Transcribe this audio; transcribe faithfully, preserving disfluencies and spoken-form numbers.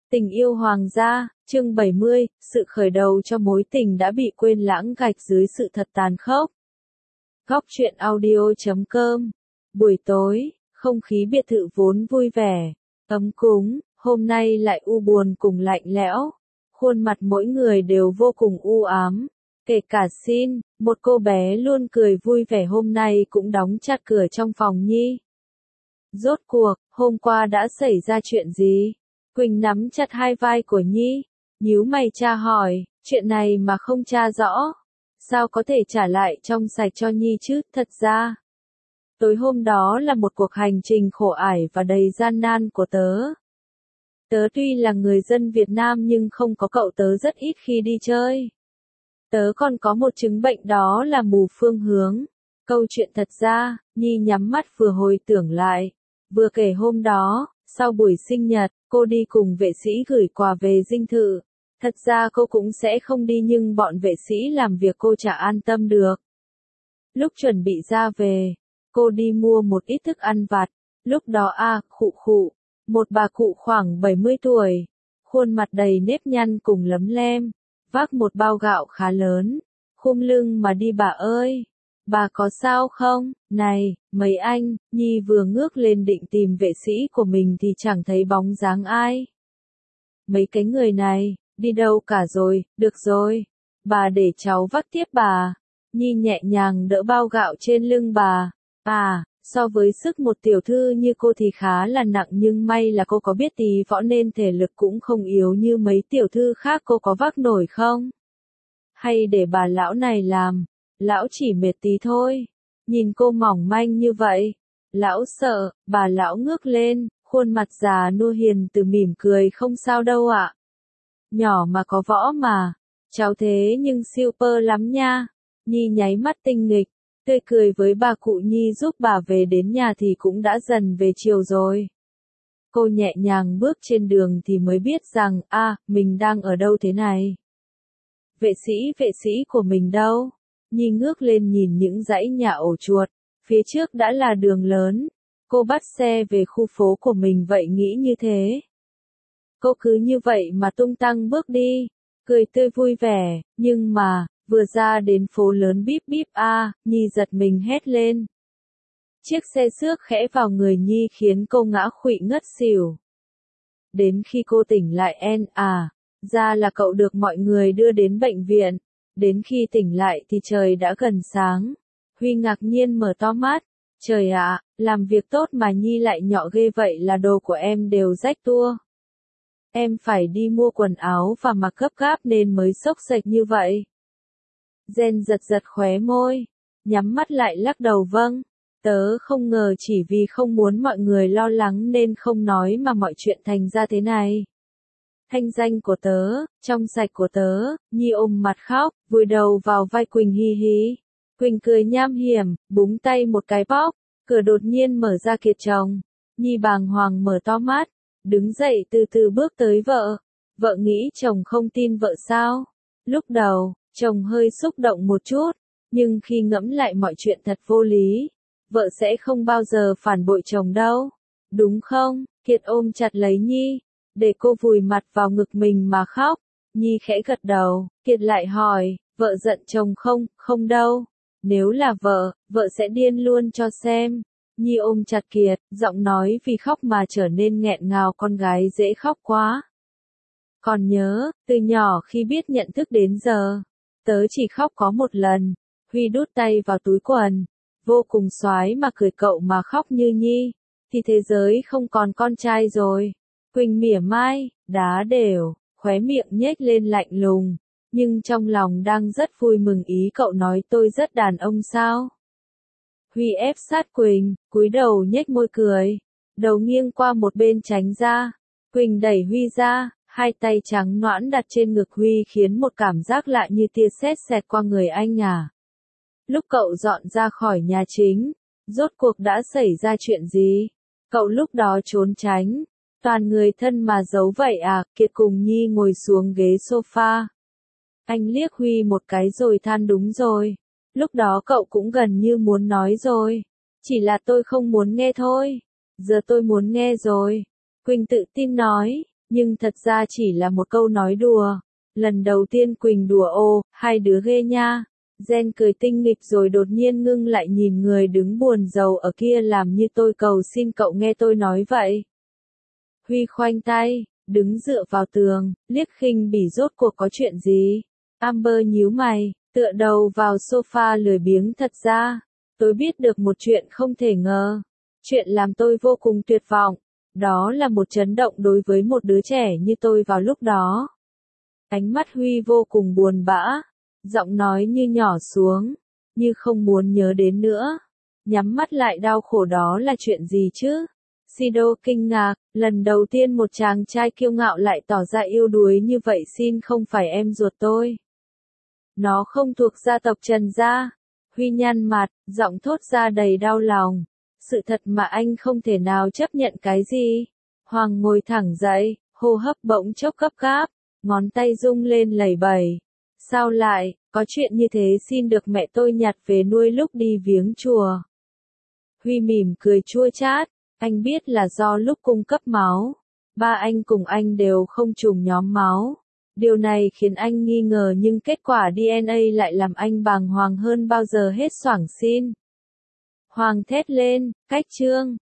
Tình yêu hoàng gia, chương bảy mươi, sự khởi đầu cho mối tình đã bị quên lãng gạch dưới sự thật tàn khốc. Góc truyện audio chấm com. Buổi tối, không khí biệt thự vốn vui vẻ, ấm cúng, hôm nay lại u buồn cùng lạnh lẽo. Khuôn mặt mỗi người đều vô cùng u ám, kể cả Xin, một cô bé luôn cười vui vẻ hôm nay cũng đóng chặt cửa trong phòng Nhi. Rốt cuộc, hôm qua đã xảy ra chuyện gì? Quỳnh nắm chặt hai vai của Nhi, nhíu mày tra hỏi, chuyện này mà không tra rõ, sao có thể trả lại trong sạch cho Nhi chứ? Thật ra, tối hôm đó là một cuộc hành trình khổ ải và đầy gian nan của tớ. Tớ tuy là người dân Việt Nam nhưng không có cậu tớ rất ít khi đi chơi. Tớ còn có một chứng bệnh đó là mù phương hướng. Câu chuyện thật ra, Nhi nhắm mắt vừa hồi tưởng lại, vừa kể hôm đó, sau buổi sinh nhật, cô đi cùng vệ sĩ gửi quà về dinh thự. Thật ra cô cũng sẽ không đi nhưng bọn vệ sĩ làm việc cô chả an tâm được. Lúc chuẩn bị ra về, cô đi mua một ít thức ăn vặt. Lúc đó a à, khụ khụ, một bà cụ khoảng bảy mươi tuổi, khuôn mặt đầy nếp nhăn cùng lấm lem, vác một bao gạo khá lớn, khum lưng mà đi bà ơi. Bà có sao không? Này, mấy anh, Nhi vừa ngước lên định tìm vệ sĩ của mình thì chẳng thấy bóng dáng ai. Mấy cái người này, đi đâu cả rồi, được rồi. Bà để cháu vác tiếp bà. Nhi nhẹ nhàng đỡ bao gạo trên lưng bà. À, so với sức một tiểu thư như cô thì khá là nặng nhưng may là cô có biết tí võ nên thể lực cũng không yếu như mấy tiểu thư khác. Cô có vác nổi không? Hay để bà lão này làm? Lão chỉ mệt tí thôi. Nhìn cô mỏng manh như vậy. Lão sợ, bà lão ngước lên, khuôn mặt già nua hiền từ mỉm cười không sao đâu ạ. Nhỏ mà có võ mà. Cháu thế nhưng super lắm nha. Nhi nháy mắt tinh nghịch, tươi cười với bà cụ Nhi giúp bà về đến nhà thì cũng đã dần về chiều rồi. Cô nhẹ nhàng bước trên đường thì mới biết rằng, a à, mình đang ở đâu thế này? Vệ sĩ vệ sĩ của mình đâu? Nhi ngước lên nhìn những dãy nhà ổ chuột, phía trước đã là đường lớn. Cô bắt xe về khu phố của mình vậy nghĩ như thế. Cô cứ như vậy mà tung tăng bước đi, cười tươi vui vẻ, nhưng mà, vừa ra đến phố lớn bíp bíp a, à, Nhi giật mình hét lên. Chiếc xe xước khẽ vào người Nhi khiến cô ngã khuỵu ngất xỉu. Đến khi cô tỉnh lại en à, ra là cậu được mọi người đưa đến bệnh viện. Đến khi tỉnh lại thì trời đã gần sáng. Huy ngạc nhiên mở to mắt. Trời ạ, à, làm việc tốt mà Nhi lại nhọ ghê vậy là đồ của em đều rách tua. Em phải đi mua quần áo và mặc gấp gáp nên mới xốc xệch như vậy. Jen giật giật khóe môi, nhắm mắt lại lắc đầu vâng. Tớ không ngờ chỉ vì không muốn mọi người lo lắng nên không nói mà mọi chuyện thành ra thế này. Thanh danh của tớ, trong sạch của tớ, Nhi ôm mặt khóc, vùi đầu vào vai Quỳnh hi hi. Quỳnh cười nham hiểm, búng tay một cái bóc, cửa đột nhiên mở ra kiệt chồng. Nhi bàng hoàng mở to mắt, đứng dậy từ từ bước tới vợ. Vợ nghĩ chồng không tin vợ sao? Lúc đầu, chồng hơi xúc động một chút, nhưng khi ngẫm lại mọi chuyện thật vô lý, vợ sẽ không bao giờ phản bội chồng đâu. Đúng không? Kiệt ôm chặt lấy Nhi, để cô vùi mặt vào ngực mình mà khóc. Nhi khẽ gật đầu, Kiệt lại hỏi, vợ giận chồng không? Không đâu. Nếu là vợ, vợ sẽ điên luôn cho xem. Nhi ôm chặt Kiệt, giọng nói vì khóc mà trở nên nghẹn ngào, con gái dễ khóc quá. Còn nhớ, từ nhỏ khi biết nhận thức đến giờ, tớ chỉ khóc có một lần. Huy đút tay vào túi quần, vô cùng xoái mà cười cậu mà khóc như Nhi, thì thế giới không còn con trai rồi. Quỳnh mỉa mai, đá đều, khóe miệng nhếch lên lạnh lùng, nhưng trong lòng đang rất vui mừng ý cậu nói tôi rất đàn ông sao. Huy ép sát Quỳnh, cúi đầu nhếch môi cười, đầu nghiêng qua một bên tránh ra. Quỳnh đẩy Huy ra, hai tay trắng nõn đặt trên ngực Huy khiến một cảm giác lạ như tia sét xẹt qua người anh à. Lúc cậu dọn ra khỏi nhà chính, rốt cuộc đã xảy ra chuyện gì? Cậu lúc đó trốn tránh, toàn người thân mà giấu vậy à? Kiệt cùng Nhi ngồi xuống ghế sofa. Anh liếc Huy một cái rồi than đúng rồi. Lúc đó cậu cũng gần như muốn nói rồi. Chỉ là tôi không muốn nghe thôi. Giờ tôi muốn nghe rồi. Quỳnh tự tin nói, Nhưng thật ra chỉ là một câu nói đùa. Lần đầu tiên Quỳnh đùa ô, hai đứa ghê nha. Gen cười tinh nghịch rồi đột nhiên ngưng lại nhìn người đứng buồn rầu ở kia làm như tôi cầu xin cậu nghe tôi nói vậy. Huy khoanh tay, đứng dựa vào tường, liếc khinh bỉ rốt cuộc có chuyện gì. Amber nhíu mày, tựa đầu vào sofa lười biếng thật ra. Tôi biết được một chuyện không thể ngờ. Chuyện làm tôi vô cùng tuyệt vọng. Đó là một chấn động đối với một đứa trẻ như tôi vào lúc đó. Ánh mắt Huy vô cùng buồn bã. Giọng nói như nhỏ xuống, như không muốn nhớ đến nữa. Nhắm mắt lại đau khổ đó là chuyện gì chứ? Sido kinh ngạc, lần đầu tiên một chàng trai kiêu ngạo lại tỏ ra yêu đuối như vậy xin không phải em ruột tôi. Nó không thuộc gia tộc Trần gia. Huy nhăn mặt, giọng thốt ra đầy đau lòng. Sự thật mà anh không thể nào chấp nhận cái gì. Hoàng ngồi thẳng dậy, hô hấp bỗng chốc gấp gáp, ngón tay rung lên lẩy bẩy. Sao lại, có chuyện như thế xin được mẹ tôi nhặt về nuôi lúc đi viếng chùa. Huy mỉm cười chua chát, anh biết là do lúc cung cấp máu, ba anh cùng anh đều không trùng nhóm máu. Điều này khiến anh nghi ngờ nhưng kết quả đê en a lại làm anh bàng hoàng hơn bao giờ hết xoảng xin. Hoàng thét lên, cách trương,